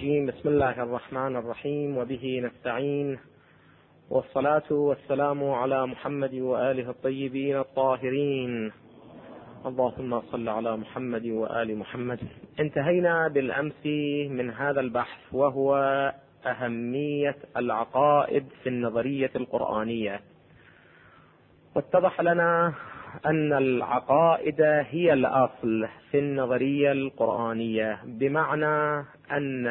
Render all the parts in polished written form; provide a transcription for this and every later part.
بسم الله الرحمن الرحيم، وبه نستعين، والصلاة والسلام على محمد وآله الطيبين الطاهرين. اللهم صل على محمد وآل محمد. انتهينا بالأمس من هذا البحث، وهو أهمية العقائد في النظرية القرآنية. واتضح لنا أن العقائد هي الأصل في النظرية القرآنية، بمعنى أن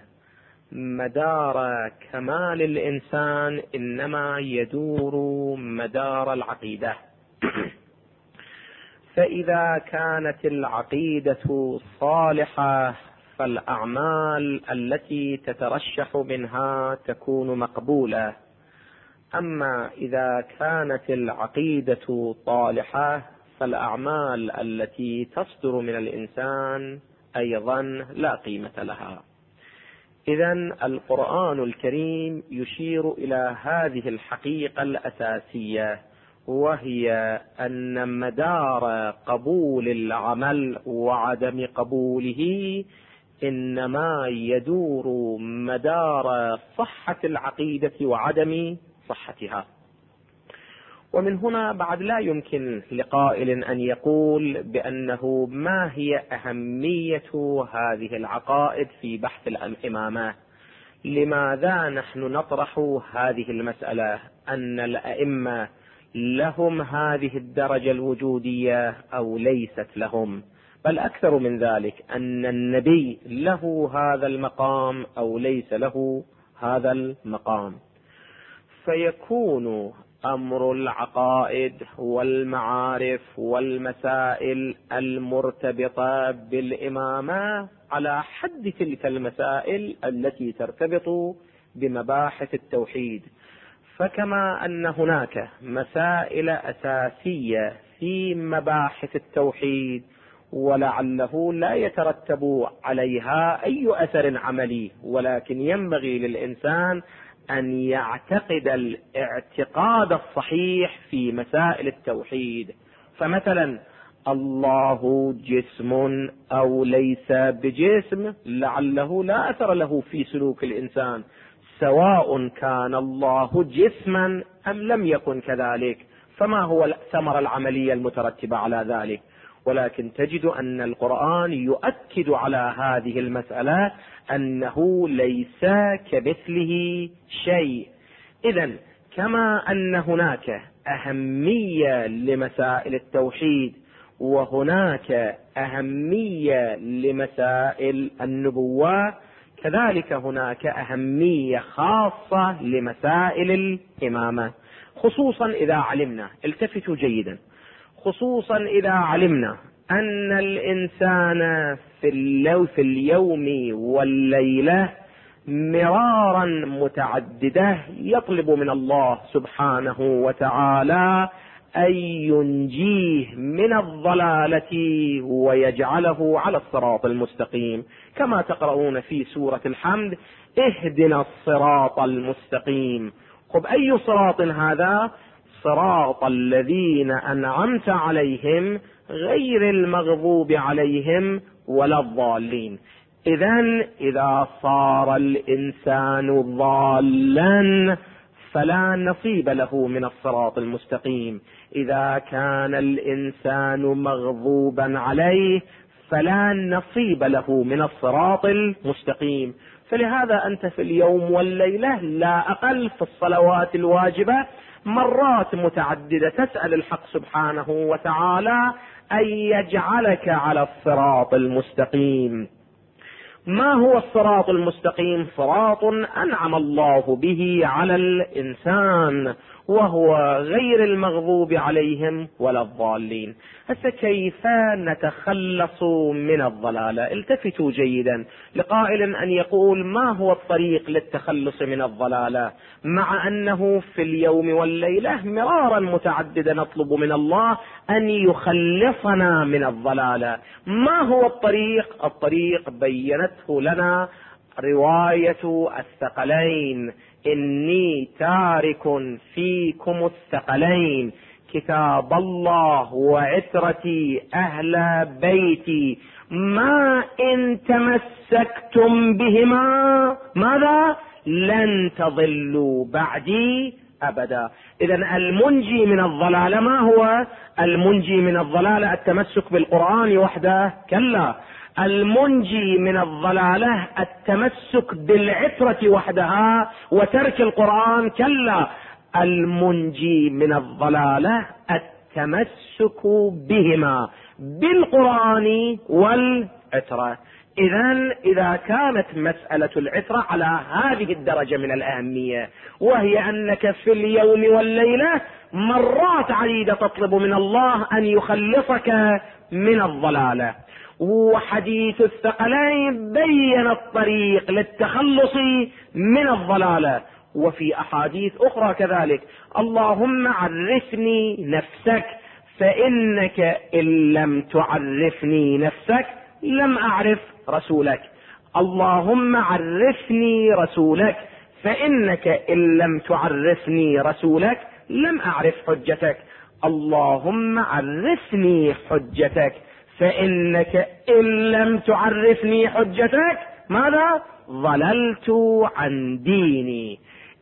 مدار كمال الإنسان إنما يدور مدار العقيدة. فإذا كانت العقيدة صالحة فالأعمال التي تترشح منها تكون مقبولة، أما إذا كانت العقيدة طالحة فالأعمال التي تصدر من الإنسان أيضا لا قيمة لها. إذن القرآن الكريم يشير إلى هذه الحقيقة الأساسية، وهي أن مدار قبول العمل وعدم قبوله إنما يدور مدار صحة العقيدة وعدم صحتها. ومن هنا بعد لا يمكن لقائل أن يقول بأنه ما هي أهمية هذه العقائد في بحث الإمامة. لماذا نحن نطرح هذه المسألة؟ أن الأئمة لهم هذه الدرجة الوجودية أو ليست لهم؟ بل أكثر من ذلك، أن النبي له هذا المقام أو ليس له هذا المقام. فيكون أمر العقائد والمعارف والمسائل المرتبطة بالإمامة على حد تلك المسائل التي ترتبط بمباحث التوحيد. فكما أن هناك مسائل أساسية في مباحث التوحيد ولعله لا يترتب عليها أي أثر عملي، ولكن ينبغي للإنسان أن يعتقد الاعتقاد الصحيح في مسائل التوحيد. فمثلا الله جسم أو ليس بجسم لعله لا أثر له في سلوك الإنسان، سواء كان الله جسما أم لم يكن كذلك، فما هو الثمرة العملية المترتبة على ذلك؟ ولكن تجد أن القرآن يؤكد على هذه المسألة أنه ليس كمثله شيء. إذن كما أن هناك أهمية لمسائل التوحيد وهناك أهمية لمسائل النبوة، كذلك هناك أهمية خاصة لمسائل الإمامة، خصوصا إذا علمنا، التفتوا جيدا، خصوصا إذا علمنا أن الإنسان في اليوم والليلة مرارا متعددة يطلب من الله سبحانه وتعالى أن ينجيه من الضلالة ويجعله على الصراط المستقيم، كما تقرؤون في سورة الحمد: اهدنا الصراط المستقيم. طب أي صراط هذا؟ صراط الذين أنعمت عليهم غير المغضوب عليهم ولا الضالين. إذن إذا صار الإنسان ضالا فلا نصيب له من الصراط المستقيم، إذا كان الإنسان مغضوبا عليه فلا نصيب له من الصراط المستقيم. فلهذا أنت في اليوم والليلة لا أقل في الصلوات الواجبة مرات متعددة تسأل الحق سبحانه وتعالى أن يجعلك على الصراط المستقيم. ما هو الصراط المستقيم؟ صراط أنعم الله به على الإنسان، وهو غير المغضوب عليهم ولا الضالين. هسه كيف نتخلص من الضلالة؟ التفتوا جيدا لقائل أن يقول ما هو الطريق للتخلص من الضلالة، مع أنه في اليوم والليلة مرارا متعددا نطلب من الله أن يخلصنا من الضلالة. ما هو الطريق؟ الطريق بينته لنا رواية الثقلين: إني تارك فيكم الثقلين كتاب الله وعترتي أهل بيتي ما إن تمسكتم بهما ماذا؟ لن تضلوا بعدي أبدا. إذن المنجي من الضلالة ما هو؟ المنجي من الضلالة التمسك بالقرآن وحده؟ كلا. المنجي من الضلالة التمسك بالعترة وحدها وترك القرآن؟ كلا. المنجي من الضلالة التمسك بهما، بالقرآن والعترة. إذا كانت مسألة العترة على هذه الدرجة من الأهمية، وهي أنك في اليوم والليلة مرات عديدة تطلب من الله أن يخلصك من الضلالة، وحديث الثقلين بين الطريق للتخلص من الضلالة، وفي أحاديث أخرى كذلك: اللهم عرفني نفسك فإنك إن لم تعرفني نفسك لم أعرف رسولك. اللهم عرفني رسولك فإنك إن لم تعرفني رسولك لم أعرف حجتك. اللهم عرفني حجتك فإنك إن لم تعرفني حجتك ماذا؟ ضللت عن ديني.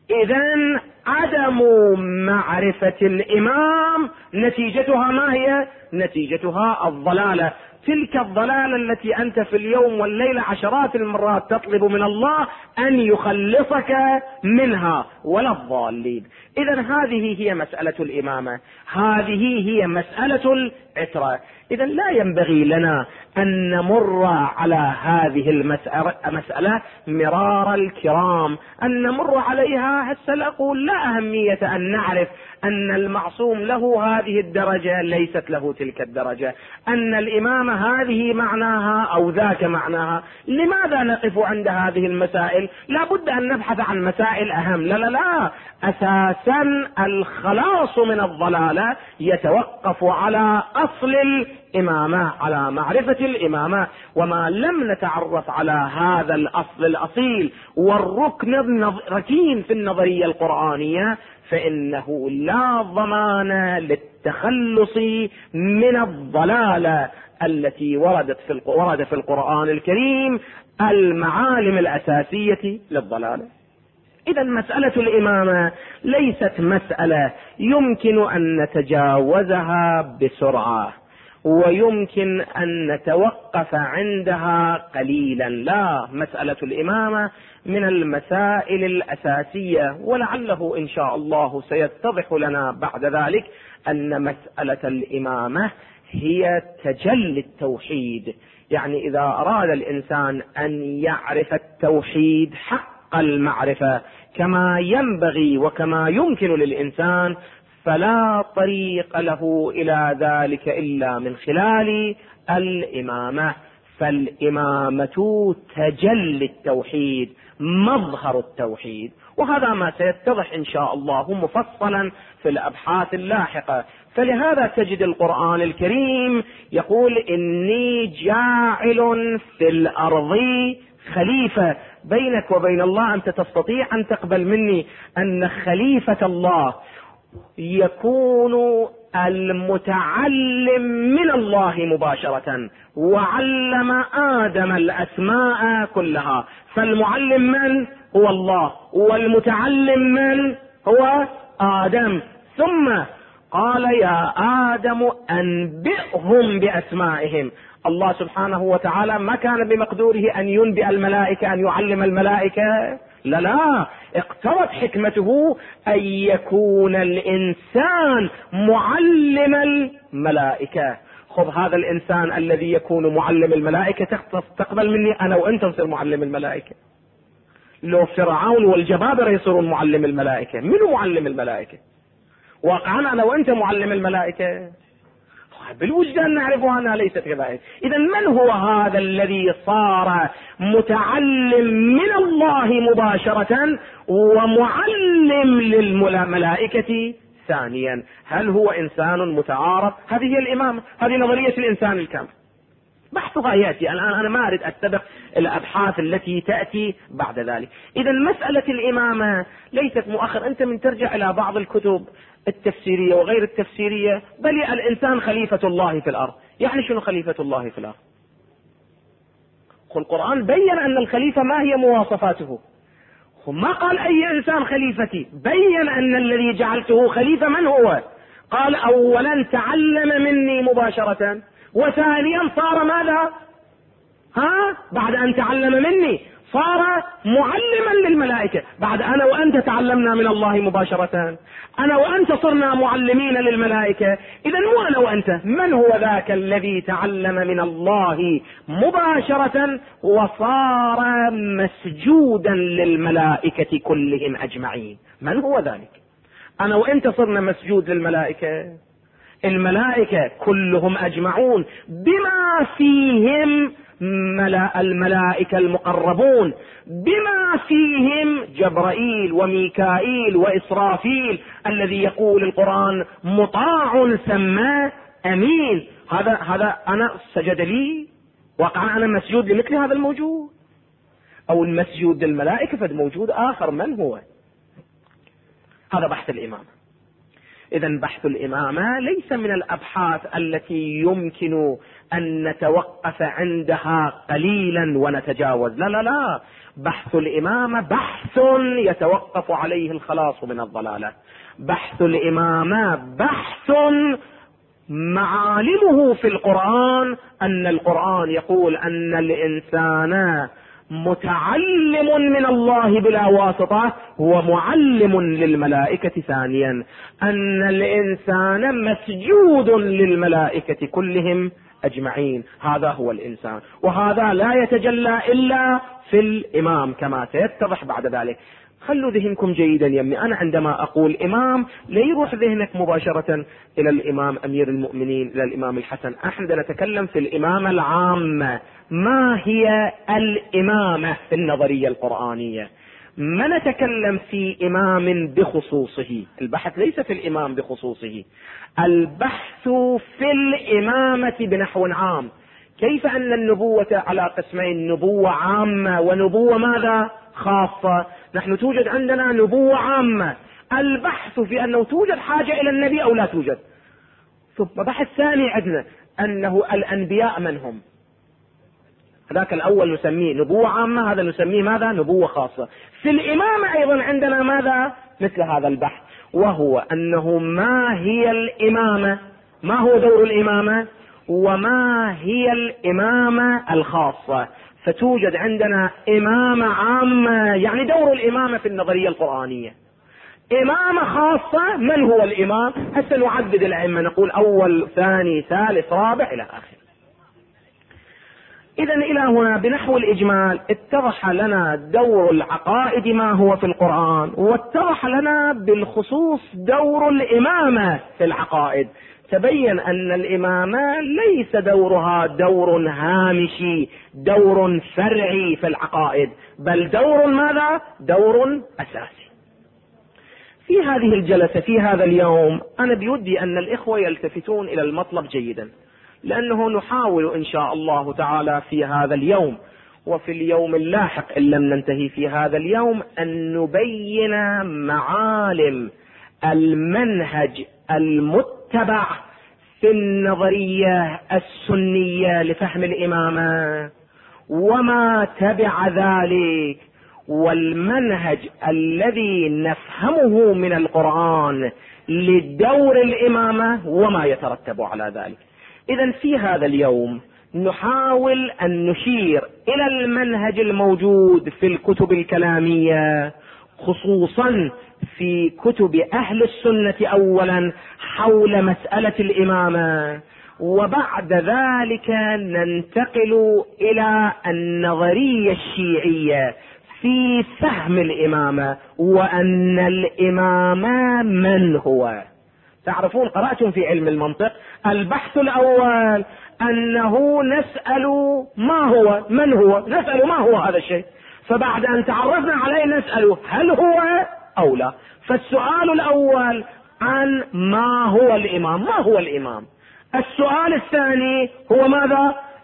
إذن عدم معرفة الإمام نتيجتها ما هي؟ نتيجتها الضلالة، تلك الضلالة التي أنت في اليوم والليلة عشرات المرات تطلب من الله أن يخلصك منها، ولا الضالين. إذن هذه هي مسألة الإمامة، هذه هي مسألة العترة. إذن لا ينبغي لنا أن نمر على هذه المسألة مرار الكرام، أن نمر عليها. هسه أقول لا أهمية أن نعرف أن المعصوم له هذه الدرجة ليست له تلك الدرجة، أن الإمامة هذه معناها أو ذاك معناها. لماذا نقف عند هذه المسائل؟ لا بد أن نبحث عن مسائل أهم. لا لا لا، أساسا الخلاص من الضلالة يتوقف على أصل الإمامة، على معرفة الإمامة. وما لم نتعرف على هذا الأصل الأصيل والركن الركين في النظرية القرآنية فإنه لا ضمان للتخلص من الضلالة التي ورد في القرآن الكريم المعالم الأساسية للضلالة. إذا مسألة الإمامة ليست مسألة يمكن أن نتجاوزها بسرعة ويمكن أن نتوقف عندها قليلا. لا، مسألة الإمامة من المسائل الأساسية، ولعله إن شاء الله سيتضح لنا بعد ذلك أن مسألة الإمامة هي تجلي التوحيد. يعني إذا أراد الإنسان أن يعرف التوحيد حق المعرفة كما ينبغي وكما يمكن للإنسان، فلا طريق له إلى ذلك إلا من خلال الإمامة. فالإمامة تجلي التوحيد، مظهر التوحيد، وهذا ما سيتضح إن شاء الله مفصلا في الأبحاث اللاحقة. فلهذا تجد القرآن الكريم يقول: إني جاعل في الأرض خليفة. بينك وبين الله أنت تستطيع أن تقبل مني أن خليفة الله يكون المتعلم من الله مباشرة، وعلم آدم الأسماء كلها. فالمعلم من؟ هو الله، والمتعلم من؟ هو آدم. ثم قال: يا آدم أنبئهم بأسمائهم. الله سبحانه وتعالى ما كان بمقدوره أن ينبئ الملائكة، أن يعلم الملائكة، لا لا، اقتضت حكمته أن يكون الإنسان معلم الملائكة. خذ هذا الإنسان الذي يكون معلم الملائكة، تقبل مني أنا وأنت نصير معلم الملائكة. لو فرعون والجبابرة يصيرون معلم الملائكة، منو معلم الملائكة؟ واقعا أنا وأنت معلم الملائكة، بالوجدان نعرف أنها ليست كذلك. إذا من هو هذا الذي صار متعلم من الله مباشرة ومعلم للملائكة ثانيا؟ هل هو إنسان متعارف؟ هذه هي الإمامة، هذه نظرية الإنسان الكامل. بحثها يأتي الآن، أنا ما أريد أتبع الأبحاث التي تأتي بعد ذلك. إذا مسألة الإمامة ليست مؤخر. أنت من ترجع إلى بعض الكتب التفسيرية وغير التفسيرية، بل الإنسان خليفة الله في الأرض. يعني شنو خليفة الله في الأرض؟ القرآن بين أن الخليفة ما هي مواصفاته، ما قال أي إنسان خليفتي، بين أن الذي جعلته خليفة من هو. قال أولا تعلم مني مباشرة، وثانيا صار ماذا؟ بعد أن تعلم مني صار معلما للملائكة. بعد أنا وأنت تعلمنا من الله مباشرة، أنا وأنت صرنا معلمين للملائكة. إذا مو أنا وأنت، من هو ذاك الذي تعلم من الله مباشرة وصار مسجودا للملائكة كلهم أجمعين؟ من هو ذلك؟ أنا وأنت صرنا مسجود للملائكة، الملائكة كلهم أجمعون بما فيهم الملائكة المقربون، بما فيهم جبرائيل وميكائيل وإسرافيل الذي يقول القرآن مطاع ثم أمين. هذا أنا سجد لي، وقع أنا مسجود لمثل هذا الموجود، أو المسجود للملائكة فد موجود آخر، من هو؟ هذا بحث الإمامة. إذن بحث الإمامة ليس من الأبحاث التي يمكن أن نتوقف عندها قليلا ونتجاوز، لا لا لا. بحث الإمامة بحث يتوقف عليه الخلاص من الضلالة. بحث الإمامة بحث معالمه في القرآن أن القرآن يقول أن الإنسان متعلم من الله بلا واسطة ومعلم للملائكة ثانيا، أن الإنسان مسجود للملائكة كلهم أجمعين. هذا هو الإنسان، وهذا لا يتجلى إلا في الإمام كما سيتضح بعد ذلك. خلوا ذهنكم جيدا يمي، أنا عندما أقول إمام لا يروح ذهنك مباشرة إلى الإمام أمير المؤمنين، إلى الإمام الحسن. احنا نتكلم في الإمامة العامة. ما هي الإمامة في النظرية القرآنية؟ ما نتكلم في إمام بخصوصه، البحث ليس في الإمام بخصوصه، البحث في الإمامة بنحو عام. كيف أن النبوة على قسمين، نبوة عامة ونبوة ماذا؟ خاصة. نحن توجد عندنا نبوة عامة، البحث في أنه توجد حاجة إلى النبي أو لا توجد. ثم بحث ثاني عندنا أنه الأنبياء من هم. ذاك الأول نسميه نبوة عامة، هذا نسميه ماذا؟ نبوة خاصة. في الإمامة أيضا عندنا ماذا؟ مثل هذا البحث، وهو أنه ما هي الإمامة، ما هو دور الإمامة، وما هي الإمامة الخاصة. فتوجد عندنا إمامة عامة، يعني دور الإمامة في النظرية القرآنية. إمامة خاصة، من هو الإمام؟ هسه نعدد الأئمة، نقول أول ثاني ثالث رابع إلى آخر. إذن إلى هنا بنحو الإجمال اتضح لنا دور العقائد ما هو في القرآن، واتضح لنا بالخصوص دور الإمامة في العقائد. تبين أن الإمامة ليس دورها دور هامشي، دور فرعي في العقائد، بل دور ماذا؟ دور أساسي. في هذه الجلسة في هذا اليوم أنا بودي أن الإخوة يلتفتون إلى المطلب جيدا، لأنه نحاول إن شاء الله تعالى في هذا اليوم وفي اليوم اللاحق إن لم ننتهي في هذا اليوم أن نبين معالم المنهج المتبع في النظرية السنية لفهم الإمامة وما تبع ذلك، والمنهج الذي نفهمه من القرآن لدور الإمامة وما يترتب على ذلك. إذن في هذا اليوم نحاول أن نشير إلى المنهج الموجود في الكتب الكلامية، خصوصا في كتب أهل السنة أولا حول مسألة الإمامة، وبعد ذلك ننتقل إلى النظرية الشيعية في فهم الإمامة، وأن الإمامة من هو. تعرفون قرأتم في علم المنطق البحث الأول أنه نسأل ما هو، من هو، نسأل ما هو هذا الشيء، فبعد أن تعرفنا عليه نسأل هل هو أو لا. فالسؤال الأول عن ما هو الإمام، ما هو الإمام. السؤال الثاني هو ماذا؟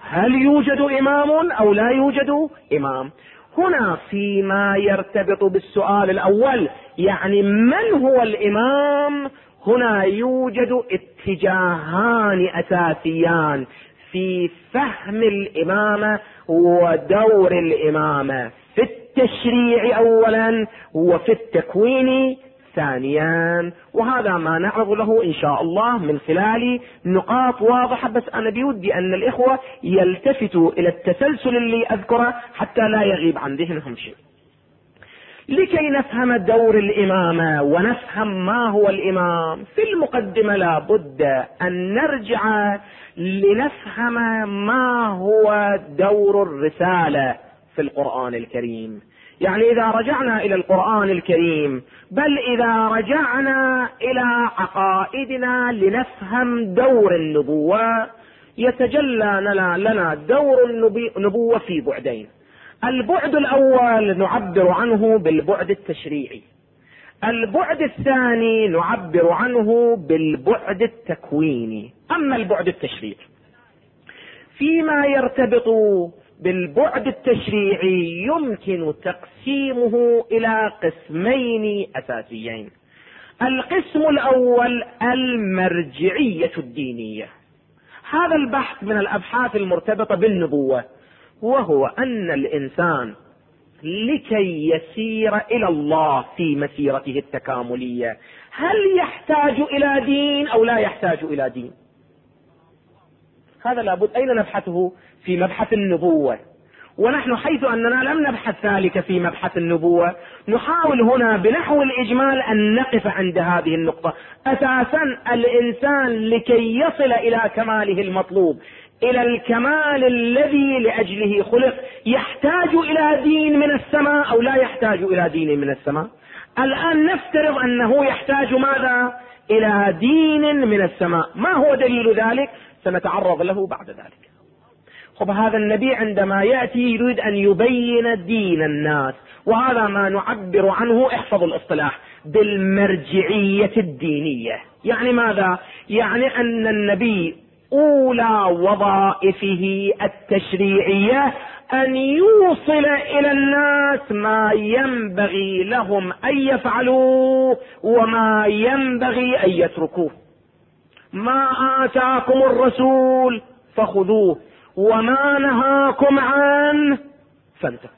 هل يوجد إمام أو لا يوجد إمام؟ هنا فيما يرتبط بالسؤال الأول، يعني من هو الإمام، هنا يوجد اتجاهان أساسيان في فهم الإمامة ودور الإمامة في التشريع أولا وفي التكوين ثانيا، وهذا ما نعرض له إن شاء الله من خلال نقاط واضحة. بس أنا بودي أن الإخوة يلتفتوا إلى التسلسل اللي أذكره حتى لا يغيب عن ذهنهم شيء. لكي نفهم دور الإمامة ونفهم ما هو الإمام، في المقدمة لا بد أن نرجع لنفهم ما هو دور الرسالة في القرآن الكريم. يعني إذا رجعنا إلى القرآن الكريم، بل إذا رجعنا إلى عقائدنا لنفهم دور النبوة، يتجلى لنا دور النبوة في بعدين. البعد الأول نعبر عنه بالبعد التشريعي، البعد الثاني نعبر عنه بالبعد التكويني. أما البعد التشريعي فيما يرتبط بالبعد التشريعي يمكن تقسيمه إلى قسمين أساسيين. القسم الأول المرجعية الدينية، هذا البحث من الأبحاث المرتبطة بالنبوة، وهو أن الإنسان لكي يسير إلى الله في مسيرته التكاملية هل يحتاج إلى دين أو لا يحتاج إلى دين؟ هذا لابد أين نبحثه؟ في مبحث النبوة. ونحن حيث أننا لم نبحث ذلك في مبحث النبوة، نحاول هنا بنحو الإجمال أن نقف عند هذه النقطة. أساسا الإنسان لكي يصل إلى كماله المطلوب، إلى الكمال الذي لأجله خلق، يحتاج إلى دين من السماء أو لا يحتاج إلى دين من السماء؟ الآن نفترض أنه يحتاج ماذا؟ إلى دين من السماء. ما هو دليل ذلك؟ سنتعرض له بعد ذلك. خب هذا النبي عندما يأتي يريد أن يبين دين الناس، وهذا ما نعبر عنه، احفظوا الاصطلاح، بالمرجعية الدينية. يعني ماذا؟ يعني أن النبي أولى وظائفه التشريعية أن يوصل إلى الناس ما ينبغي لهم أن يفعلوا وما ينبغي أن يتركوه. ما آتاكم الرسول فخذوه وما نهاكم عنه فانتهوا.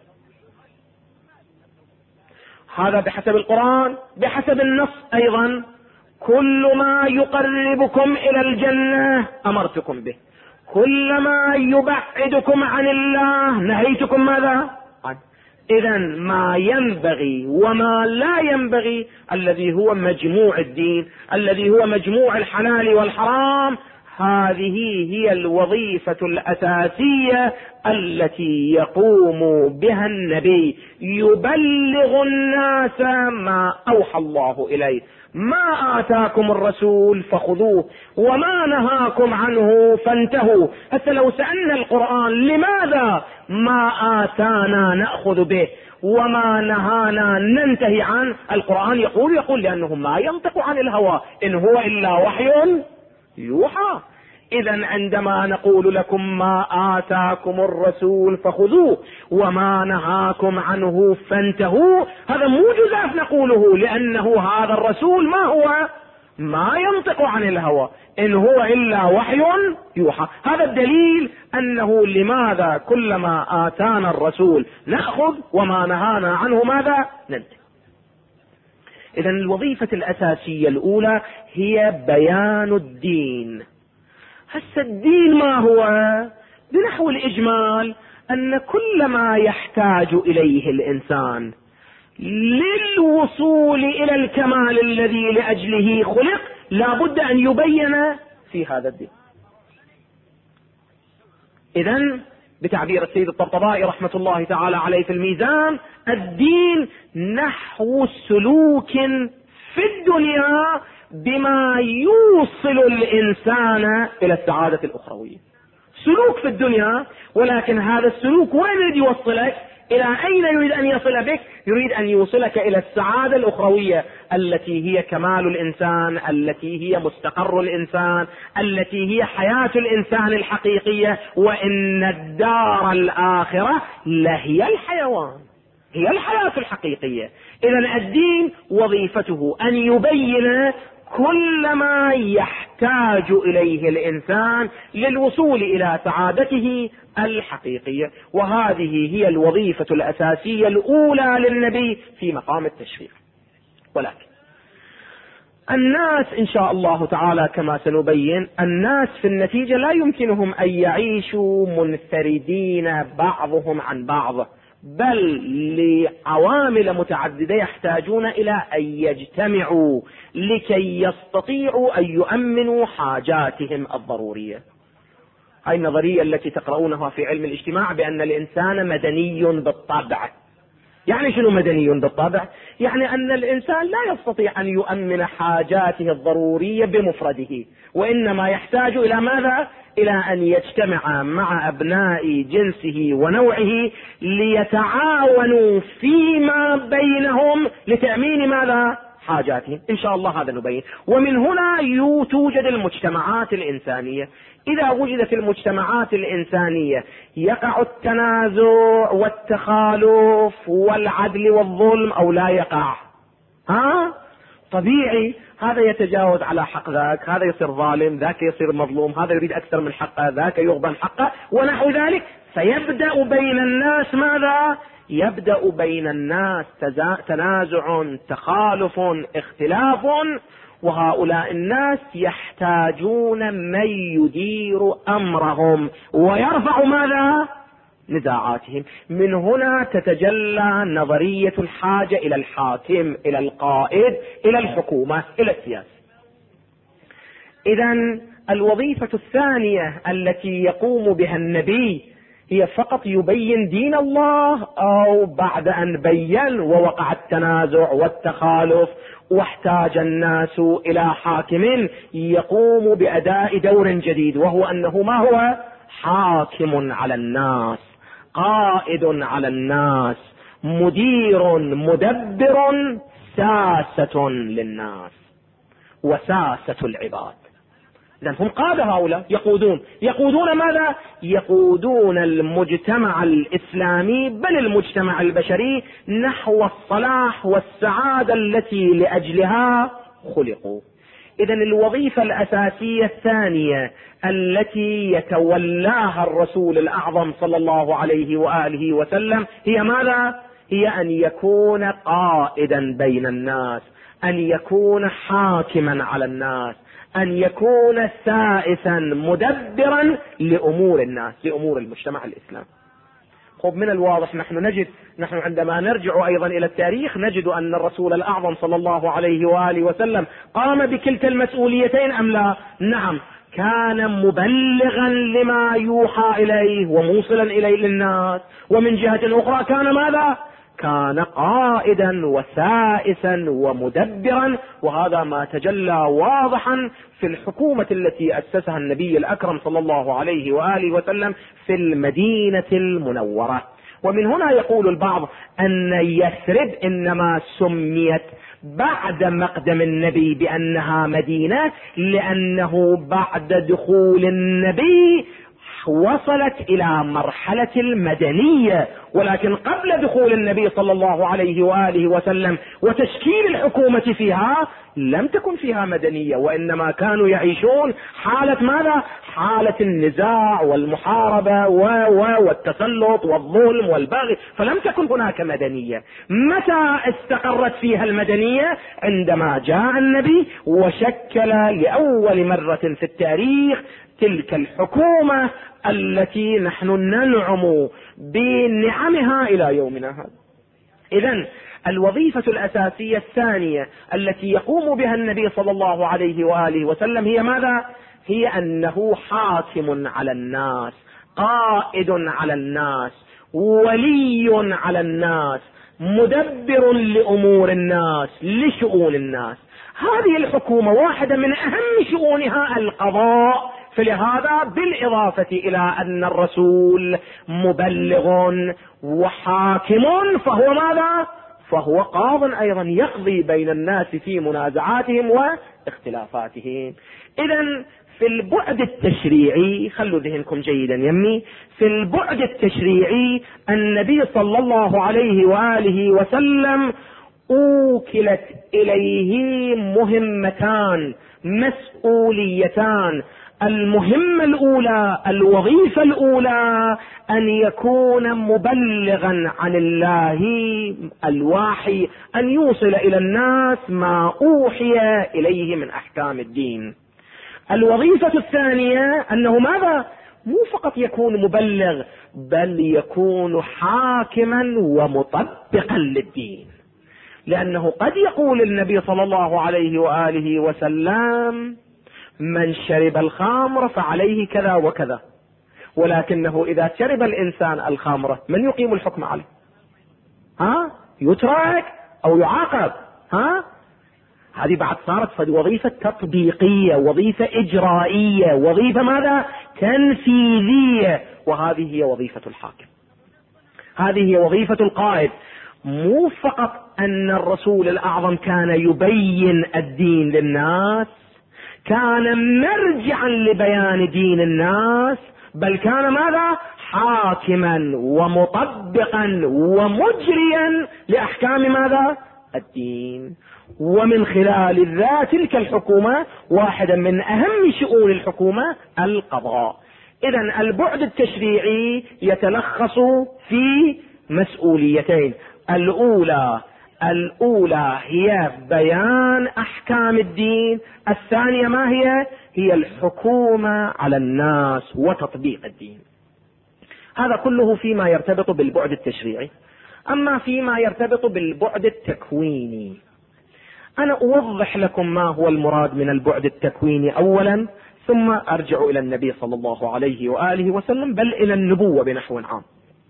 هذا بحسب القرآن. بحسب النص أيضا، كل ما يقربكم إلى الجنة أمرتكم به، كل ما يبعدكم عن الله نهيتكم ماذا عنه. إذن ما ينبغي وما لا ينبغي، الذي هو مجموع الدين، الذي هو مجموع الحلال والحرام، هذه هي الوظيفة الأساسية التي يقوم بها النبي، يبلغ الناس ما أوحى الله إليه. ما آتاكم الرسول فخذوه وما نهاكم عنه فانتهوا. حتى لو سألنا القرآن لماذا ما آتانا نأخذ به وما نهانا ننتهي عنه، القرآن يقول لأنه ما ينطق عن الهوى، إن هو إلا وحي يوحى. إذن عندما نقول لكم ما آتاكم الرسول فخذوه وما نهاكم عنه فانتهوا، هذا مو جزاف نقوله، لأنه هذا الرسول ما هو؟ ما ينطق عن الهوى، إن هو إلا وحي يوحى. هذا الدليل أنه لماذا كلما آتانا الرسول نأخذ وما نهانا عنه ماذا ننتهي. إذن الوظيفة الأساسية الأولى هي بيان الدين. هسه الدين ما هو؟ بنحو الإجمال أن كل ما يحتاج إليه الإنسان للوصول إلى الكمال الذي لأجله خلق لا بد أن يبين في هذا الدين. إذن بتعبير السيد الطبطبائي رحمة الله تعالى عليه في الميزان، الدين نحو سلوك في الدنيا بما يوصل الإنسان إلى السعادة الأخروية. سلوك في الدنيا، ولكن هذا السلوك وين يريد يوصلك؟ إلى أين يريد أن يصل بك؟ يريد أن يوصلك إلى السعادة الأخروية التي هي كمال الإنسان، التي هي مستقر الإنسان، التي هي حياة الإنسان الحقيقية. وإن الدار الآخرة لهي الحيوان، هي الحياة الحقيقية. إذن الدين وظيفته أن يبين كل ما يحتاج إليه الإنسان للوصول إلى سعادته الحقيقية، وهذه هي الوظيفة الأساسية الأولى للنبي في مقام التشريع. ولكن الناس إن شاء الله تعالى كما سنبين، الناس في النتيجة لا يمكنهم أن يعيشوا منفردين بعضهم عن بعض، بل لعوامل متعددة يحتاجون إلى أن يجتمعوا لكي يستطيعوا أن يؤمنوا حاجاتهم الضرورية. هاي النظرية التي تقرؤونها في علم الاجتماع بأن الإنسان مدني بالطبع. يعني شنو مدني بالطبع؟ يعني أن الإنسان لا يستطيع أن يؤمن حاجاته الضرورية بمفرده، وإنما يحتاج إلى ماذا؟ إلى أن يجتمع مع أبناء جنسه ونوعه ليتعاونوا فيما بينهم لتأمين ماذا؟ حاجاتهم. إن شاء الله هذا نبين. ومن هنا توجد المجتمعات الإنسانية. إذا وجدت المجتمعات الإنسانية يقع التنازع والتخالف والعدل والظلم أو لا يقع؟ طبيعي، هذا يتجاوز على حق ذاك، هذا يصير ظالم، ذاك يصير مظلوم، هذا يريد أكثر من حقه، ذاك يغبن حقه ونحو ذلك. فيبدأ بين الناس ماذا؟ يبدأ بين الناس تنازع، تخالف، اختلاف، وهؤلاء الناس يحتاجون من يدير أمرهم ويرفع ماذا؟ نزاعاتهم. من هنا تتجلى نظرية الحاجة إلى الحاكم، إلى القائد، إلى الحكومة، إلى السياسة. إذن الوظيفة الثانية التي يقوم بها النبي هي فقط يبين دين الله، أو بعد أن بين ووقع التنازع والتخالف واحتاج الناس إلى حاكم يقوم بأداء دور جديد، وهو أنه ما هو؟ حاكم على الناس، قائد على الناس، مدير مدبر، ساسة للناس وساسة العباد. لأن هم قادة، هؤلاء يقودون ماذا؟ يقودون المجتمع الإسلامي بل المجتمع البشري نحو الصلاح والسعادة التي لأجلها خلقوا. إذن الوظيفة الأساسية الثانية التي يتولاها الرسول الأعظم صلى الله عليه وآله وسلم هي ماذا؟ هي أن يكون قائدا بين الناس، أن يكون حاكما على الناس، أن يكون سائسا مدبرا لأمور الناس، لأمور المجتمع الإسلامي. خب من الواضح نحن عندما نرجع أيضا إلى التاريخ نجد أن الرسول الأعظم صلى الله عليه وآله وسلم قام بكلتا المسؤوليتين أم لا؟ نعم، كان مبلغا لما يوحى إليه وموصلا إليه للناس، ومن جهة أخرى كان ماذا؟ كان قائدا وسائسا ومدبرا. وهذا ما تجلى واضحا في الحكومة التي أسسها النبي الأكرم صلى الله عليه وآله وسلم في المدينة المنورة. ومن هنا يقول البعض أن يثرب إنما سميت بعد مقدم النبي بأنها مدينة لأنه بعد دخول النبي وصلت إلى مرحلة المدنية، ولكن قبل دخول النبي صلى الله عليه وآله وسلم وتشكيل الحكومة فيها لم تكن فيها مدنية، وإنما كانوا يعيشون حالة ماذا؟ حالة النزاع والمحاربة والتسلط والظلم والبغي، فلم تكن هناك مدنية. متى استقرت فيها المدنية؟ عندما جاء النبي وشكل لأول مرة في التاريخ تلك الحكومة التي نحن ننعم بنعمها إلى يومنا هذا. إذن الوظيفة الأساسية الثانية التي يقوم بها النبي صلى الله عليه وآله وسلم هي ماذا؟ هي أنه حاكم على الناس، قائد على الناس، ولي على الناس، مدبر لأمور الناس، لشؤون الناس. هذه الحكومة واحدة من أهم شؤونها القضاء فلهذا بالإضافة إلى أن الرسول مبلغ وحاكم فهو ماذا؟ فهو قاض أيضا، يقضي بين الناس في منازعاتهم واختلافاتهم. إذن في البعد التشريعي، خلوا ذهنكم جيدا يمي، في البعد التشريعي النبي صلى الله عليه وآله وسلم أوكلت إليه مهمتان مسؤوليتان. المهمة الأولى، الوظيفة الأولى، أن يكون مبلغا عن الله الواحي، أن يوصل إلى الناس ما أوحي إليه من أحكام الدين. الوظيفة الثانية أنه ماذا؟ مو فقط يكون مبلغ، بل يكون حاكما ومطبقا للدين. لأنه قد يقول النبي صلى الله عليه وآله وسلم من شرب الخمر فعليه كذا وكذا، ولكنه إذا شرب الإنسان الخمر من يقيم الحكم عليه؟ يترك أو يعاقب؟ هذه بعد صارت وظيفة تطبيقية، وظيفة إجرائية، وظيفة ماذا؟ تنفيذية. وهذه هي وظيفة الحاكم، هذه هي وظيفة القائد. مو فقط أن الرسول الأعظم كان يبين الدين للناس، كان مرجعا لبيان دين الناس، بل كان ماذا؟ حاكما ومطبقا ومجريا لأحكام ماذا؟ الدين. ومن خلال تلك الحكومة واحدا من أهم شؤون الحكومة القضاء. إذن البعد التشريعي يتلخص في مسؤوليتين. الأولى هي بيان أحكام الدين، الثانية ما هي؟ هي الحكومة على الناس وتطبيق الدين. هذا كله فيما يرتبط بالبعد التشريعي. أما فيما يرتبط بالبعد التكويني، أنا أوضح لكم ما هو المراد من البعد التكويني أولا، ثم أرجع إلى النبي صلى الله عليه وآله وسلم، بل إلى النبوة بنحو عام.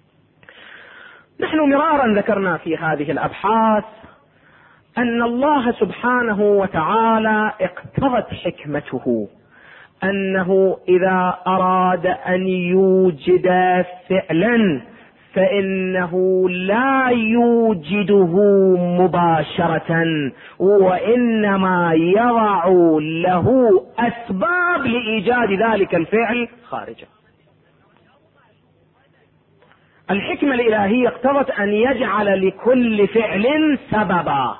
نحن مرارا ذكرنا في هذه الأبحاث أن الله سبحانه وتعالى اقتضت حكمته أنه إذا أراد أن يوجد فعلا فإنه لا يوجده مباشرة، وإنما يضع له أسباب لإيجاد ذلك الفعل خارجه. الحكمة الإلهية اقتضت أن يجعل لكل فعل سببا.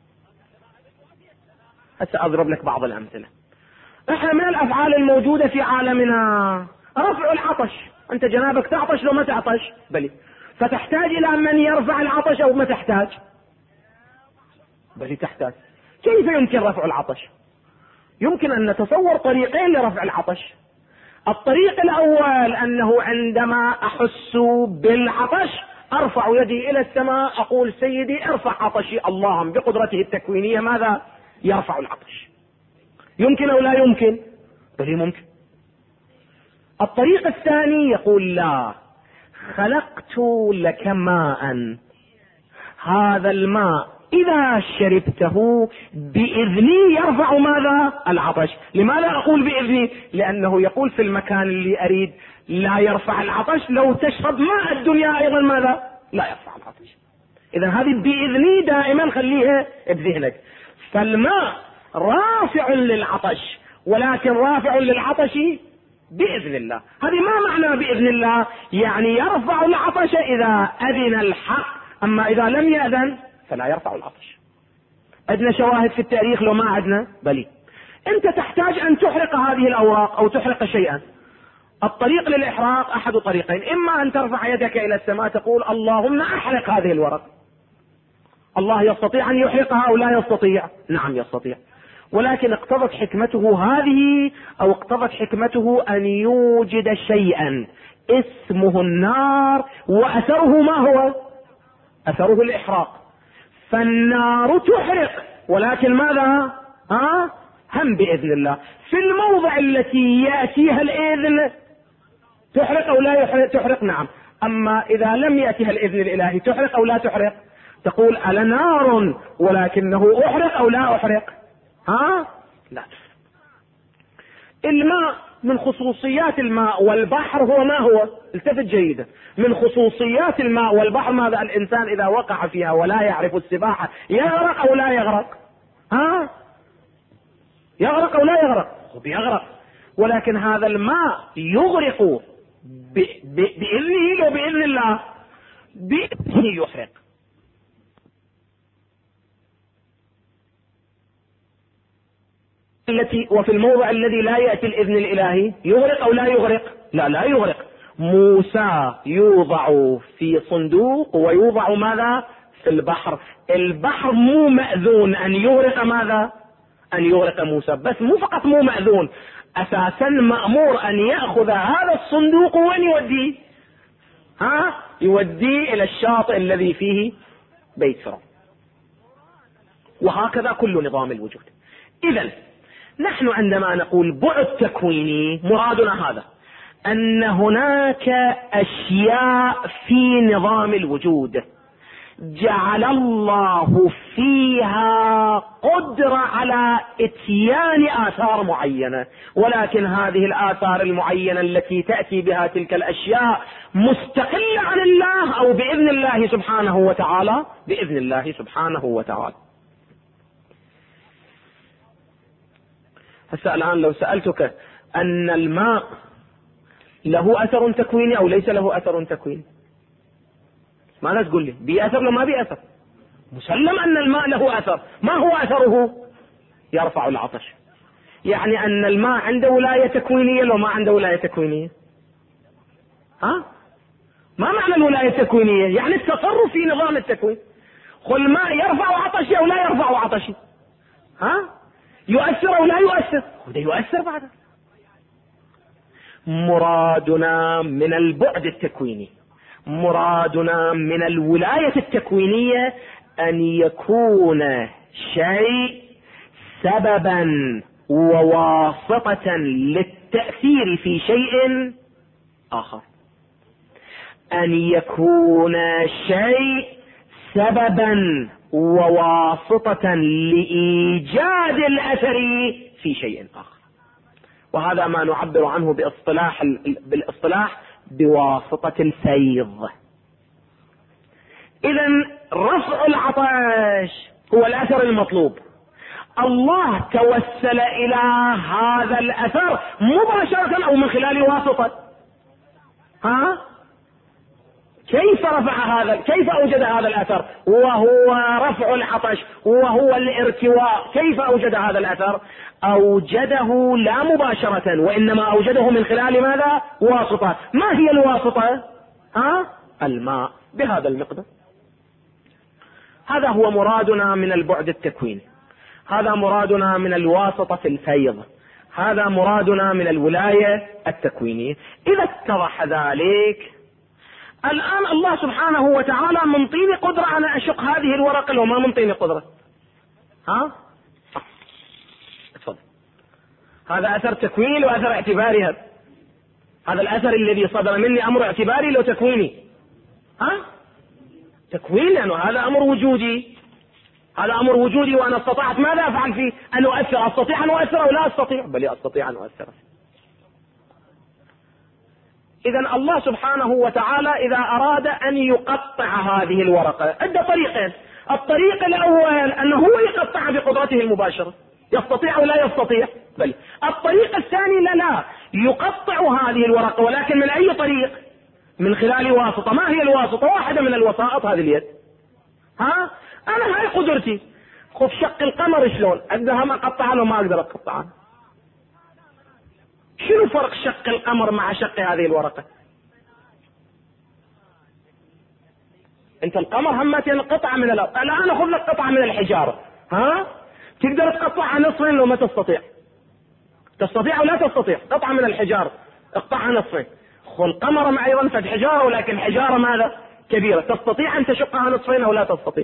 سأضرب لك بعض الأمثلة. احنا من الأفعال الموجودة في عالمنا رفع العطش. أنت جنابك تعطش لو ما تعطش؟ بلي. فتحتاج إلى من يرفع العطش أو ما تحتاج؟ بلي تحتاج. كيف يمكن رفع العطش؟ يمكن أن نتصور طريقين لرفع العطش. الطريق الأول أنه عندما أحس بالعطش أرفع يدي إلى السماء أقول سيدي ارفع عطشي، اللهم بقدرته التكوينية ماذا؟ يرفع العطش. يمكن أو لا يمكن؟ بل ممكن. الطريق الثاني يقول لا، خلقت لك ماء، هذا الماء إذا شربته بإذني يرفع ماذا؟ العطش. لماذا أقول بإذني؟ لأنه يقول في المكان اللي أريد لا يرفع العطش، لو تشرب ماء الدنيا أيضا ماذا؟ لا يرفع العطش. إذا هذه بإذني دائما خليها بذهنك. فالماء رافع للعطش، ولكن رافع للعطش بإذن الله. هذه ما معنى بإذن الله؟ يعني يرفع العطش إذا أذن الحق، أما إذا لم يأذن فلا يرفع العطش. عندنا شواهد في التاريخ لو ما عندنا؟ بلي. أنت تحتاج أن تحرق هذه الأوراق أو تحرق شيئا. الطريق للإحراق أحد طريقين، إما أن ترفع يدك إلى السماء تقول اللهم أحرق هذه الورق. الله يستطيع أن يحرقها أو لا يستطيع؟ نعم يستطيع. ولكن اقتضت حكمته هذه، أو اقتضت حكمته أن يوجد شيئا اسمه النار، وأثره ما هو؟ أثره الإحراق. فالنار تحرق، ولكن ماذا؟ هم بإذن الله. في الموضع التي يأتيها الإذن تحرق أو لا يحرق؟ تحرق نعم. أما إذا لم يأتيها الإذن الإلهي تحرق أو لا تحرق؟ تقول ألا نار ولكنه أحرق أو لا أحرق؟ لا. الماء من خصوصيات الماء والبحر هو ما هو؟ التفت جيدا. من خصوصيات الماء والبحر ماذا؟ الإنسان إذا وقع فيها ولا يعرف السباحة يغرق أو لا يغرق؟ ها؟ يغرق أو لا يغرق؟ يغرق. ولكن هذا الماء يغرق بإذنه وبإذن الله، بإذنه يحرق. وفي الموضع الذي لا يأتي الإذن الإلهي يغرق أو لا يغرق؟ لا يغرق. موسى يوضع في صندوق ويوضع ماذا؟ في البحر. البحر مو مأذون أن يغرق ماذا؟ أن يغرق موسى، بس مو فقط مو مأذون، أساسا مأمور أن يأخذ هذا الصندوق وين يوديه؟ يوديه إلى الشاطئ الذي فيه بيت فرعون. وهكذا كل نظام الوجود. إذن نحن عندما نقول بعد تكويني مرادنا هذا، أن هناك أشياء في نظام الوجود جعل الله فيها قدرة على إتيان آثار معينة، ولكن هذه الآثار المعينة التي تأتي بها تلك الأشياء مستقلة عن الله أو بإذن الله سبحانه وتعالى، بإذن الله سبحانه وتعالى. هسه الآن لو سألتك أن الماء له أثر تكويني أو ليس له أثر تكويني، ماذا تقول لي؟ بأثر لو ما بأثر؟ مسلم أن الماء له أثر. ما هو أثره؟ يرفع العطش. يعني أن الماء عنده ولاية تكوينية لو ما عنده ولاية تكوينية؟ ما معنى الولاية التكوينية؟ يعني التصرف في نظام التكوين. قل الماء يرفع عطشي أو لا يرفع عطشي؟ يؤثر أو لا يؤثر؟ وده يؤثر بعد. مرادنا من البعد التكويني، مرادنا من الولاية التكوينية أن يكون شيء سببا وواسطة للتأثير في شيء آخر، أن يكون شيء سببا وواسطة لإيجاد الأثر في شيء آخر. وهذا ما نعبر عنه بالاصطلاح بواسطة الفيض. إذن رفع العطش هو الأثر المطلوب. الله توسل إلى هذا الأثر مباشرة أو من خلال واسطة. كيف رفع هذا؟ كيف أوجد هذا الأثر وهو رفع العطش وهو الارتواء؟ كيف أوجد هذا الأثر؟ أوجده لا مباشرة، وإنما أوجده من خلال ماذا؟ واسطة. ما هي الواسطة؟ الماء بهذا المقدار. هذا هو مرادنا من البعد التكويني، هذا مرادنا من الواسطة في الفيض، هذا مرادنا من الولاية التكوينية. إذا اتضح ذلك، الآن الله سبحانه وتعالى منطيني قدرة أنا أشق هذه الورقة لو ما منطيني قدرة. اتفضل. هذا أثر تكويني وأثر اعتباري. هذا الأثر الذي صدر مني أمر اعتباري لو تكويني. تكوين، لأنه هذا أمر وجودي، هذا أمر وجودي، وأنا استطعت ماذا أفعل فيه؟ أن أؤثر. أستطيع أن أؤثر أو لا أستطيع؟ بل أستطيع أن أؤثر. إذن الله سبحانه وتعالى إذا أراد أن يقطع هذه الورقة عدة طريقين. الطريق الأول أنه هو يقطع بقدرته المباشرة، يستطيع أو لا يستطيع؟ بل الطريق الثاني لا يقطع هذه الورقة، ولكن من أي طريق؟ من خلال واسطة. ما هي الواسطة؟ واحدة من الوسائط هذه اليد. أنا هاي قدرتي. خذ شق القمر شلون؟ أقدر هم أقطعها لو ما أقدر أقطعها؟ شنو فرق شق القمر مع شق هذه الورقة؟ انت القمر همتين قطعة من الأرض، الآن أخذ لك قطعة من الحجارة، تقدر تقطعها نصفين لو ما تستطيع؟ تستطيع أو لا تستطيع؟ قطعة من الحجارة اقطعها نصفين. خذ القمر مع أيضا فد حجارة، ولكن الحجارة ماذا؟ كبيرة. تستطيع أن تشقها نصفين أو لا تستطيع؟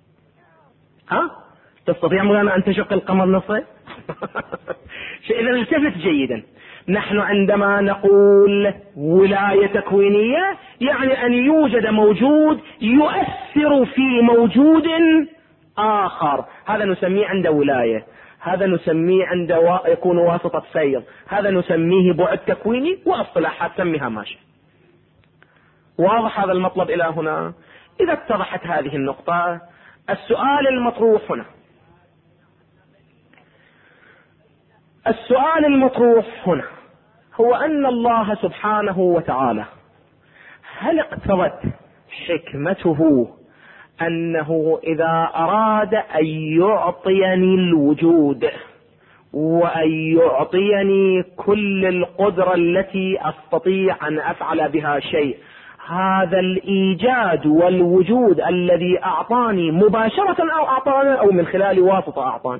تستطيع مولانا أن تشق القمر نصفين؟ إذا التفت جيدا. نحن عندما نقول ولاية تكوينية يعني أن يوجد موجود يؤثر في موجود آخر، هذا نسميه عنده ولاية. هذا نسميه يكون واسطة فيض، هذا نسميه بعد تكويني، واصطلاحات سميها ماشي. واضح هذا المطلب إلى هنا؟ إذا اتضحت هذه النقطة، السؤال المطروح هنا هو أن الله سبحانه وتعالى هل اقتضت حكمته أنه إذا أراد أن يعطيني الوجود وأن يعطيني كل القدرة التي أستطيع أن أفعل بها شيء، هذا الإيجاد والوجود الذي أعطاني مباشرة أو أعطاني أو من خلال واسطة أعطاني؟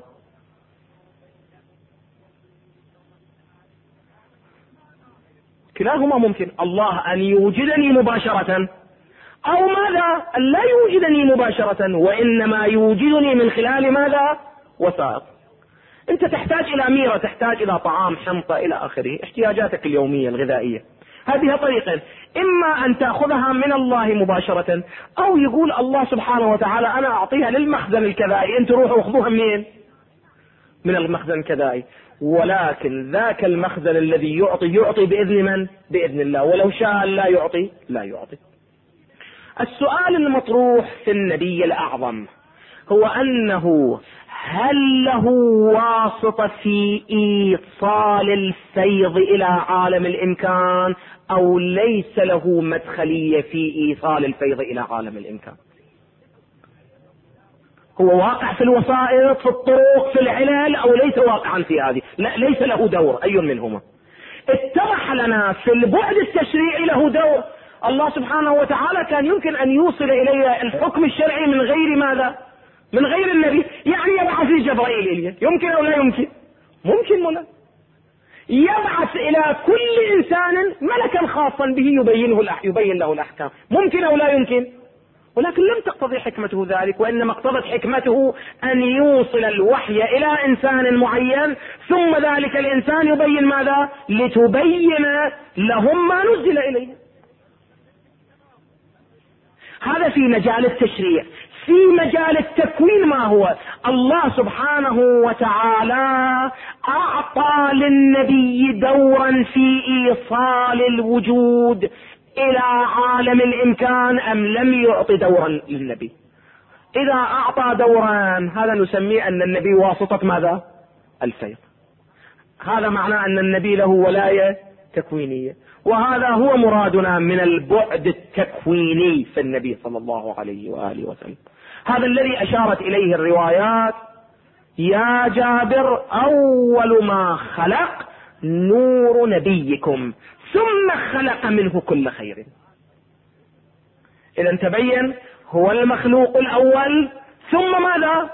كلاهما ممكن. الله أن يوجدني مباشرة، أو ماذا؟ أن لا يوجدني مباشرة وإنما يوجدني من خلال ماذا؟ وسائط. أنت تحتاج إلى ميرة، تحتاج إلى طعام، حنطة، إلى آخره، احتياجاتك اليومية الغذائية. هذه طريقة، إما أن تأخذها من الله مباشرة، أو يقول الله سبحانه وتعالى أنا أعطيها للمخزن الكذائي، أنت روحوا أخذوها منين؟ من المخزن الكذائي. ولكن ذاك المخزن الذي يعطي بإذن من؟ بإذن الله، ولو شاء لا يعطي لا يعطي. السؤال المطروح في النبي الأعظم هو أنه هل له واسطة في إيصال الفيض إلى عالم الإمكان، أو ليس له مدخلية في إيصال الفيض إلى عالم الإمكان؟ هو واقع في الوسائط، في الطرق، في العلل، أو ليس واقعا في هذه؟ لا، ليس له دور أي منهما. اتضح لنا في البعد التشريعي له دور. الله سبحانه وتعالى كان يمكن أن يوصل إلي الحكم الشرعي من غير ماذا؟ من غير النبي. يعني يبعث لي جبرائيل إليه، يمكن أو لا يمكن؟ ممكن ولا؟ يبعث إلى كل إنسان ملكا خاصا به يبين له الأحكام، ممكن أو لا يمكن؟ ولكن لم تقتضي حكمته ذلك، وإنما اقتضت حكمته أن يوصل الوحي إلى إنسان معين، ثم ذلك الإنسان يبين ماذا؟ لتبين لهم ما نزل إليه. هذا في مجال التشريع. في مجال التكوين ما هو؟ الله سبحانه وتعالى أعطى للنبي دورا في إيصال الوجود إلى عالم الإمكان، أم لم يعطي دورا للنبي؟ إذا أعطى دورا، هذا نسميه أن النبي واسطة ماذا؟ الفيض. هذا معناه أن النبي له ولاية تكوينية، وهذا هو مرادنا من البعد التكويني في النبي صلى الله عليه وآله وسلم. هذا الذي أشارت إليه الروايات: يا جابر أول ما خلق نور نبيكم ثم خلق منه كل خير. إذا تبين هو المخلوق الأول، ثم ماذا؟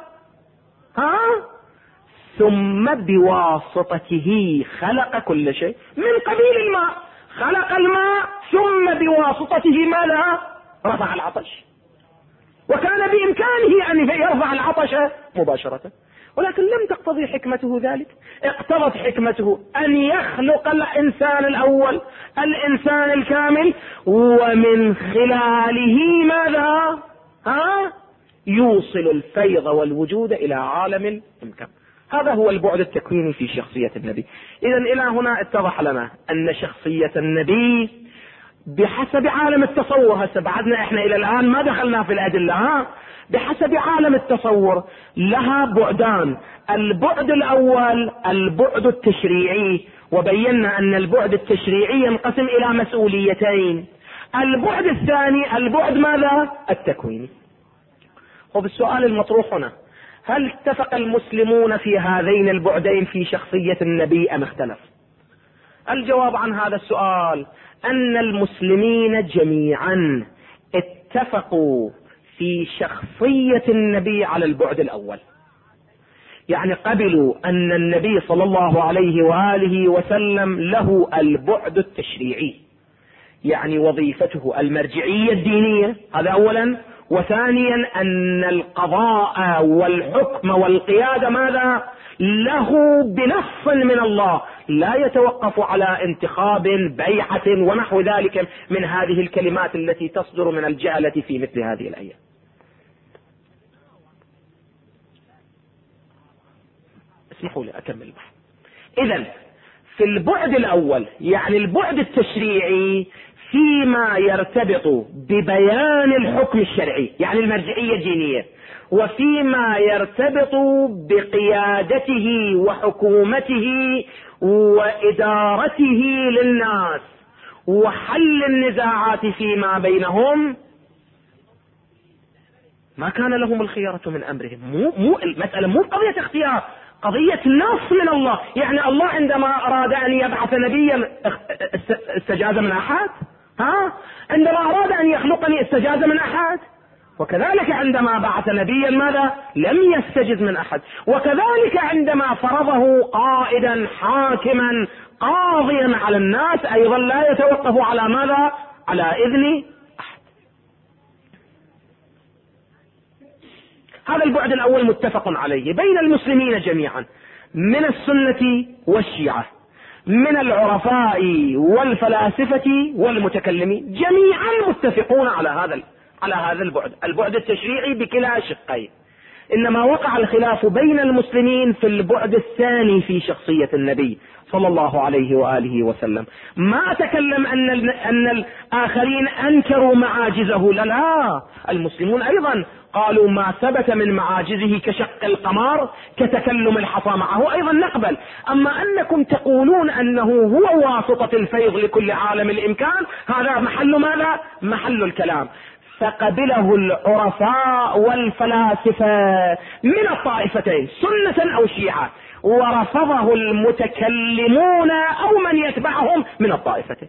ثم بواسطته خلق كل شيء. من قبيل الماء خلق الماء، ثم بواسطته ماذا؟ رفع العطش، وكان بإمكانه أن يرفع العطش مباشرة، ولكن لم تقتضي حكمته ذلك. اقتضت حكمته أن يخلق الإنسان الأول، الإنسان الكامل، ومن خلاله ماذا؟ يوصل الفيض والوجود إلى عالم الإمكان. هذا هو البعد التكويني في شخصية النبي. إذا إلى هنا اتضح لنا أن شخصية النبي بحسب عالم التصور، هسه بعدنا احنا إلى الآن ما دخلنا في الأدلة، بحسب عالم التصور لها بعدان. البعد الأول البعد التشريعي، وبينا أن البعد التشريعي ينقسم إلى مسؤوليتين. البعد الثاني البعد ماذا؟ التكويني. وبالسؤال المطروح هنا: هل اتفق المسلمون في هذين البعدين في شخصية النبي أم اختلف؟ الجواب عن هذا السؤال أن المسلمين جميعا اتفقوا في شخصية النبي على البعد الأول. يعني قبلوا أن النبي صلى الله عليه وآله وسلم له البعد التشريعي، يعني وظيفته المرجعية الدينية، هذا أولا. وثانيا أن القضاء والحكم والقيادة ماذا؟ له بنص من الله، لا يتوقف على انتخاب، بيعة ونحو ذلك من هذه الكلمات التي تصدر من الجهلة في مثل هذه الأيام. اسمحوا لي أكمل البحث. إذن في البعد الأول يعني البعد التشريعي فيما يرتبط ببيان الحكم الشرعي يعني المرجعية الدينية، وفيما يرتبط بقيادته وحكومته وإدارته للناس وحل النزاعات فيما بينهم، ما كان لهم الخيارة من أمرهم. المسألة مو قضية اختيار، قضية نص من الله. يعني الله عندما أراد أن يبعث نبيا استجاز من أحد؟ عندما أراد أن يخلقني استجاز من أحد؟ وكذلك عندما بعث نبيا ماذا؟ لم يستجز من أحد. وكذلك عندما فرضه قائدا حاكما قاضيا على الناس أيضا لا يتوقف على ماذا؟ على إذن أحد. هذا البعد الأول متفق عليه بين المسلمين جميعا من السنة والشيعة، من العرفاء والفلاسفة والمتكلمين، جميعا متفقون على هذا البعد التشريعي بكلا شقين. إنما وقع الخلاف بين المسلمين في البعد الثاني في شخصية النبي صلى الله عليه وآله وسلم. ما أتكلم أن الآخرين أنكروا معاجزه، لا، المسلمون أيضا قالوا ما ثبت من معاجزه كشق القمر كتكلم الحصى معه أيضا نقبل. أما أنكم تقولون أنه هو واسطة الفيض لكل عالم الإمكان، هذا محل ماذا؟ محل الكلام. فقبله العرفاء والفلاسفة من الطائفتين سنة أو شيعة، ورفضه المتكلمون أو من يتبعهم من الطائفتين.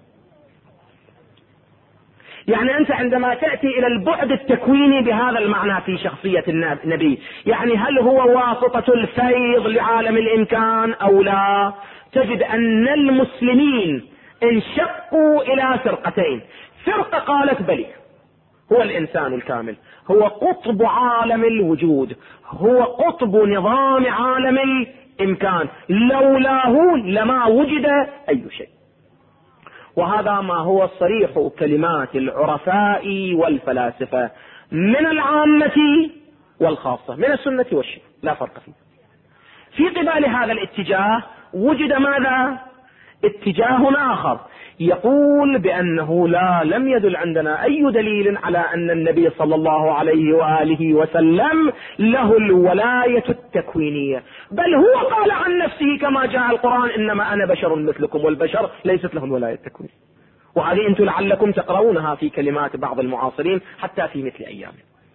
يعني أنت عندما تأتي إلى البعد التكويني بهذا المعنى في شخصية النبي، يعني هل هو واسطة الفيض لعالم الإمكان أو لا؟ تجد أن المسلمين انشقوا إلى فرقتين. فرقة قالت بلي هو الإنسان الكامل، هو قطب عالم الوجود، هو قطب نظام عالم الإمكان، لولاه لما وجد أي شيء. وهذا ما هو صريح كلمات العرفاء والفلاسفة من العامة والخاصة، من السنة والشيعة، لا فرق فيه. في قبال هذا الاتجاه وجد ماذا؟ اتجاه آخر يقول بأنه لم يدل عندنا أي دليل على أن النبي صلى الله عليه وآله وسلم له الولاية التكوينية، بل هو قال عن نفسه كما جاء القرآن إنما أنا بشر مثلكم والبشر ليست له الولاية التكوينية. وهذه أنتم لعلكم تقرؤونها في كلمات بعض المعاصرين حتى في مثل أيام.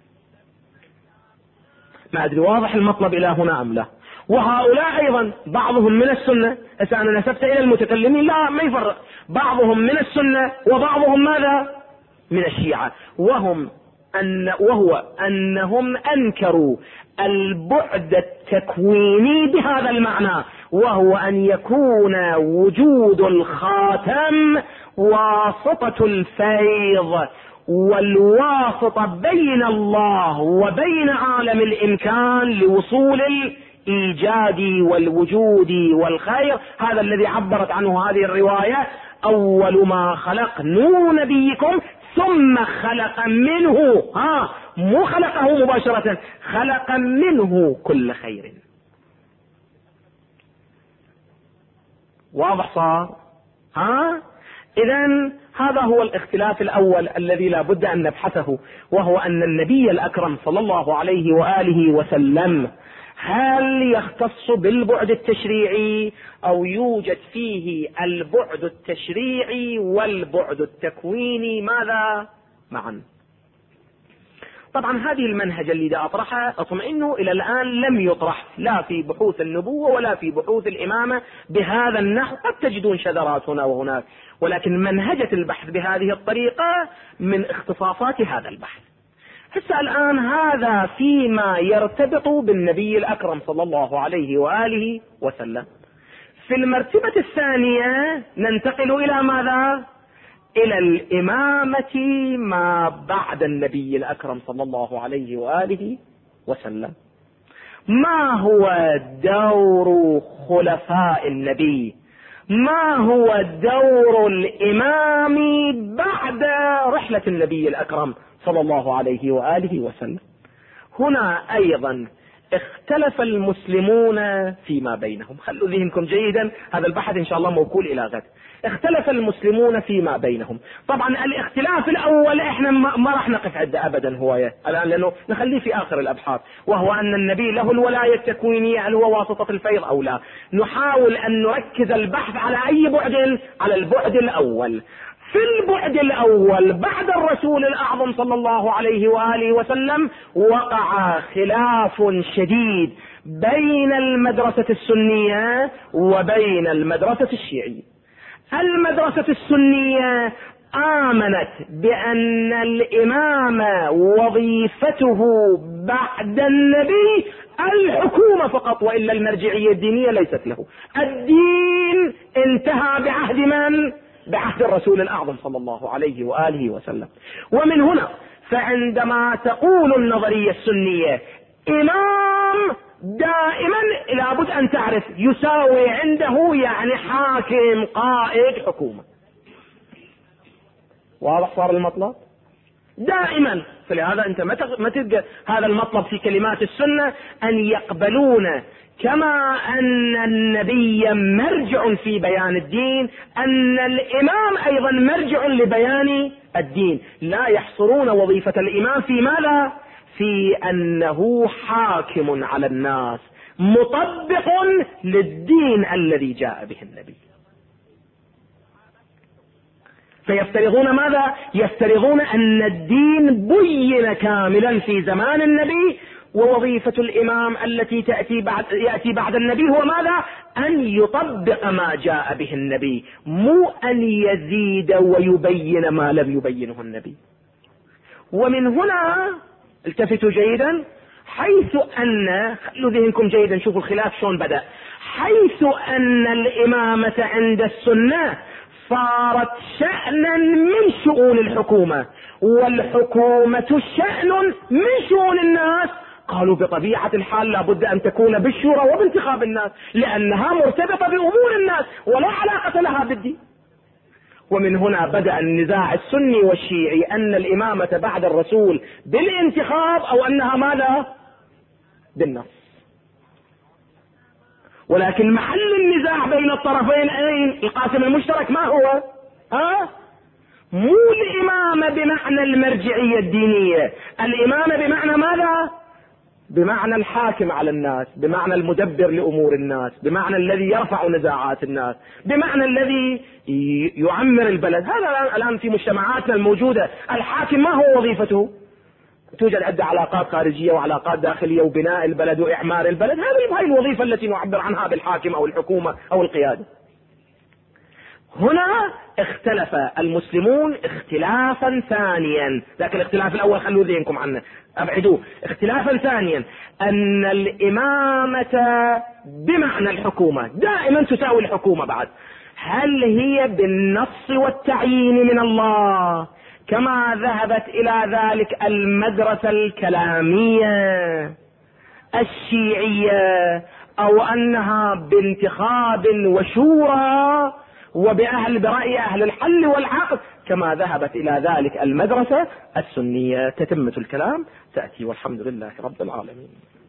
ما أدري واضح المطلب إلى هنا أم لا. وهؤلاء أيضا بعضهم من السنة، أنا نسبت إلى المتكلمين، لا ما يفرق، بعضهم من السنة وبعضهم ماذا؟ من الشيعة، وهو أنهم أنكروا البعد التكويني بهذا المعنى، وهو أن يكون وجود الخاتم واسطة الفيض والواسطة بين الله وبين عالم الإمكان لوصول الإيجاد والوجود والخير. هذا الذي عبرت عنه هذه الرواية: أول ما خلق نور نبيكم ثم خلق منه، مو خلقه مباشرة، خلق منه كل خير. واضح صار؟ إذن هذا هو الاختلاف الأول الذي لا بد أن نبحثه، وهو أن النبي الأكرم صلى الله عليه وآله وسلم هل يختص بالبعد التشريعي أو يوجد فيه البعد التشريعي والبعد التكويني ماذا معا؟ طبعا هذه المنهج الذي أطرحه أطمئنه إلى الآن لم يطرح لا في بحوث النبوة ولا في بحوث الإمامة بهذا النحو. قد تجدون شذرات هنا وهناك، ولكن منهجة البحث بهذه الطريقة من اختصاصات هذا البحث. هسه الآن هذا فيما يرتبط بالنبي الأكرم صلى الله عليه وآله وسلم. في المرتبة الثانية ننتقل إلى ماذا؟ إلى الإمامة ما بعد النبي الأكرم صلى الله عليه وآله وسلم. ما هو دور خلفاء النبي؟ ما هو دور الإمام بعد رحلة النبي الأكرم صلى الله عليه وآله وسلم؟ هنا أيضا اختلف المسلمون فيما بينهم. خلوا ذهنكم جيدا، هذا البحث ان شاء الله موكول الى غد. اختلف المسلمون فيما بينهم. طبعا الاختلاف الاول احنا ما راح نقف عنده ابدا هو الان، لانه نخليه في اخر الابحاث، وهو ان النبي له الولاية التكوينية، هل هو واسطة الفيض او لا. نحاول ان نركز البحث على اي بعد؟ على البعد الاول. في البعد الاول بعد الرسول الاعظم صلى الله عليه وآله وسلم وقع خلاف شديد بين المدرسة السنية وبين المدرسة الشيعية. المدرسة السنية آمنت بأن الإمام وظيفته بعد النبي الحكومة فقط، وإلا المرجعية الدينية ليست له. الدين انتهى بعهد من؟ بعهد الرسول الأعظم صلى الله عليه وآله وسلم. ومن هنا فعندما تقول النظرية السنية إمام، دائما لابد أن تعرف يساوي عنده يعني حاكم، قائد، حكومة. واضح صار المطلب؟ دائما. فلهذا أنت ما تلقى هذا المطلب في كلمات السنة أن يقبلون كما أن النبي مرجع في بيان الدين، أن الإمام أيضا مرجع لبيان الدين. لا يحصرون وظيفة الإمام في ماذا؟ في أنه حاكم على الناس مطبق للدين الذي جاء به النبي. فيفترضون ماذا؟ يفترضون أن الدين بين كاملا في زمان النبي، ووظيفة الإمام التي يأتي بعد النبي هو ماذا؟ أن يطبق ما جاء به النبي، مو أن يزيد ويبين ما لم يبينه النبي. ومن هنا التفتوا جيدا، حيث أن، خلوا ذهنكم جيدا، شوفوا الخلاف شلون بدأ. حيث أن الإمامة عند السنة صارت شأنا من شؤون الحكومة، والحكومة شأن من شؤون الناس، قالوا بطبيعة الحال لابد أن تكون بالشورى وبانتخاب الناس، لأنها مرتبطة بأمور الناس ولا علاقة لها بالدين. ومن هنا بدأ النزاع السني والشيعي أن الإمامة بعد الرسول بالانتخاب أو أنها ماذا؟ بالنص. ولكن محل النزاع بين الطرفين أين؟ القاسم المشترك ما هو؟ مو الإمامة بمعنى المرجعية الدينية، الإمامة بمعنى ماذا؟ بمعنى الحاكم على الناس، بمعنى المدبر لأمور الناس، بمعنى الذي يرفع نزاعات الناس، بمعنى الذي يعمر البلد. هذا الآن في مجتمعاتنا الموجودة الحاكم ما هو وظيفته؟ توجد عدة علاقات خارجية وعلاقات داخلية وبناء البلد وإعمار البلد، هذه الوظيفة التي نعبر عنها بالحاكم أو الحكومة أو القيادة. هنا اختلف المسلمون اختلافا ثانيا، لكن الاختلاف الأول خلوا ذهنكم عنه، أبعدوه. اختلافا ثانيا أن الإمامة بمعنى الحكومة دائما تساوي الحكومة بعد. هل هي بالنص والتعيين من الله كما ذهبت إلى ذلك المدرسة الكلامية الشيعية، أو أنها بانتخاب وشورى برأي أهل الحل والعقد كما ذهبت إلى ذلك المدرسة السنية؟ تتمة الكلام تأتي، والحمد لله رب العالمين.